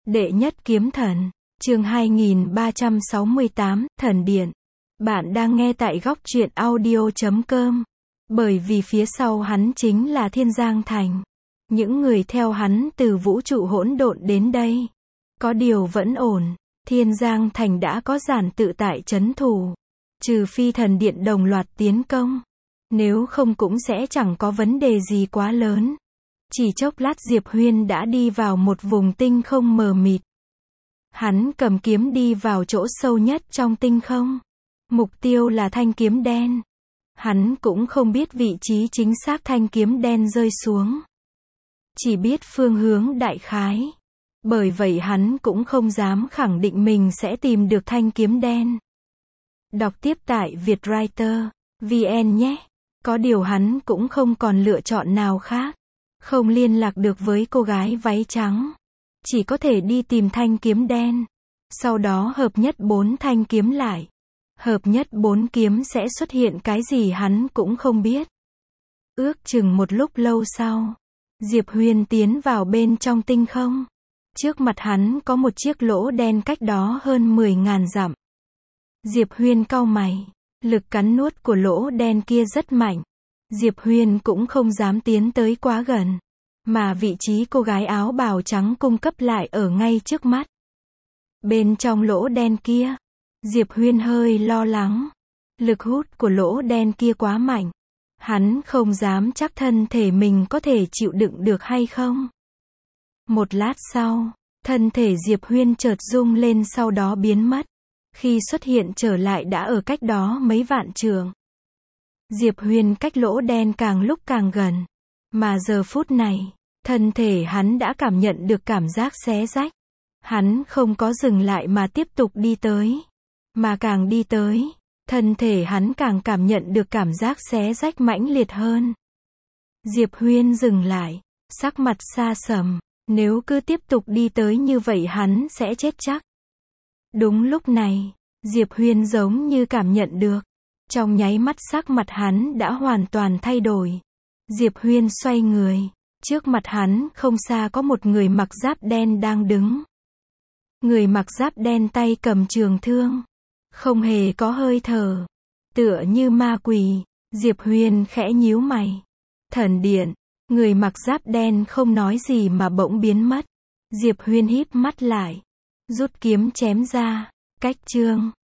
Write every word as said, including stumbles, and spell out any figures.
Đệ nhất kiếm thần, chương hai nghìn ba trăm sáu mươi tám, Thần Điện. Bạn đang nghe tại góc truyện audio chấm com. Bởi vì phía sau hắn chính là Thiên Giang Thành. Những người theo hắn từ vũ trụ hỗn độn đến đây. Có điều vẫn ổn, Thiên Giang Thành đã có giản tự tại trấn thủ. Trừ phi Thần Điện đồng loạt tiến công. Nếu không cũng sẽ chẳng có vấn đề gì quá lớn. Chỉ chốc lát Diệp Huyên đã đi vào một vùng tinh không mờ mịt. Hắn cầm kiếm đi vào chỗ sâu nhất trong tinh không. Mục tiêu là thanh kiếm đen. Hắn cũng không biết vị trí chính xác thanh kiếm đen rơi xuống. Chỉ biết phương hướng đại khái. Bởi vậy hắn cũng không dám khẳng định mình sẽ tìm được thanh kiếm đen. Đọc tiếp tại Vietwriter chấm vn nhé. Có điều hắn cũng không còn lựa chọn nào khác. Không liên lạc được với cô gái váy trắng. Chỉ có thể đi tìm thanh kiếm đen. Sau đó hợp nhất bốn thanh kiếm lại. Hợp nhất bốn kiếm sẽ xuất hiện cái gì hắn cũng không biết. Ước chừng một lúc lâu sau, Diệp Huyên tiến vào bên trong tinh không. Trước mặt hắn có một chiếc lỗ đen cách đó hơn mười ngàn dặm. Diệp Huyên cau mày. Lực cắn nuốt của lỗ đen kia rất mạnh. Diệp Huyên cũng không dám tiến tới quá gần. Mà vị trí cô gái áo bào trắng cung cấp lại ở ngay trước mắt. Bên trong lỗ đen kia, Diệp Huyên hơi lo lắng. Lực hút của lỗ đen kia quá mạnh. Hắn không dám chắc thân thể mình có thể chịu đựng được hay không. Một lát sau, thân thể Diệp Huyên chợt rung lên sau đó biến mất. Khi xuất hiện trở lại đã ở cách đó mấy vạn trượng. Diệp Huyên cách lỗ đen càng lúc càng gần. Mà giờ phút này, thân thể hắn đã cảm nhận được cảm giác xé rách. Hắn không có dừng lại mà tiếp tục đi tới. Mà càng đi tới, thân thể hắn càng cảm nhận được cảm giác xé rách mãnh liệt hơn. Diệp Huyên dừng lại, sắc mặt xa sầm. Nếu cứ tiếp tục đi tới như vậy hắn sẽ chết chắc. Đúng lúc này, Diệp Huyên giống như cảm nhận được. Trong nháy mắt sắc mặt hắn đã hoàn toàn thay đổi. Diệp Huyên xoay người. Trước mặt hắn không xa có một người mặc giáp đen đang đứng. Người mặc giáp đen tay cầm trường thương. Không hề có hơi thở. Tựa như ma quỷ. Diệp Huyên khẽ nhíu mày. Thần Điện. Người mặc giáp đen không nói gì mà bỗng biến mất. Diệp Huyên híp mắt lại. Rút kiếm chém ra. Cách chương.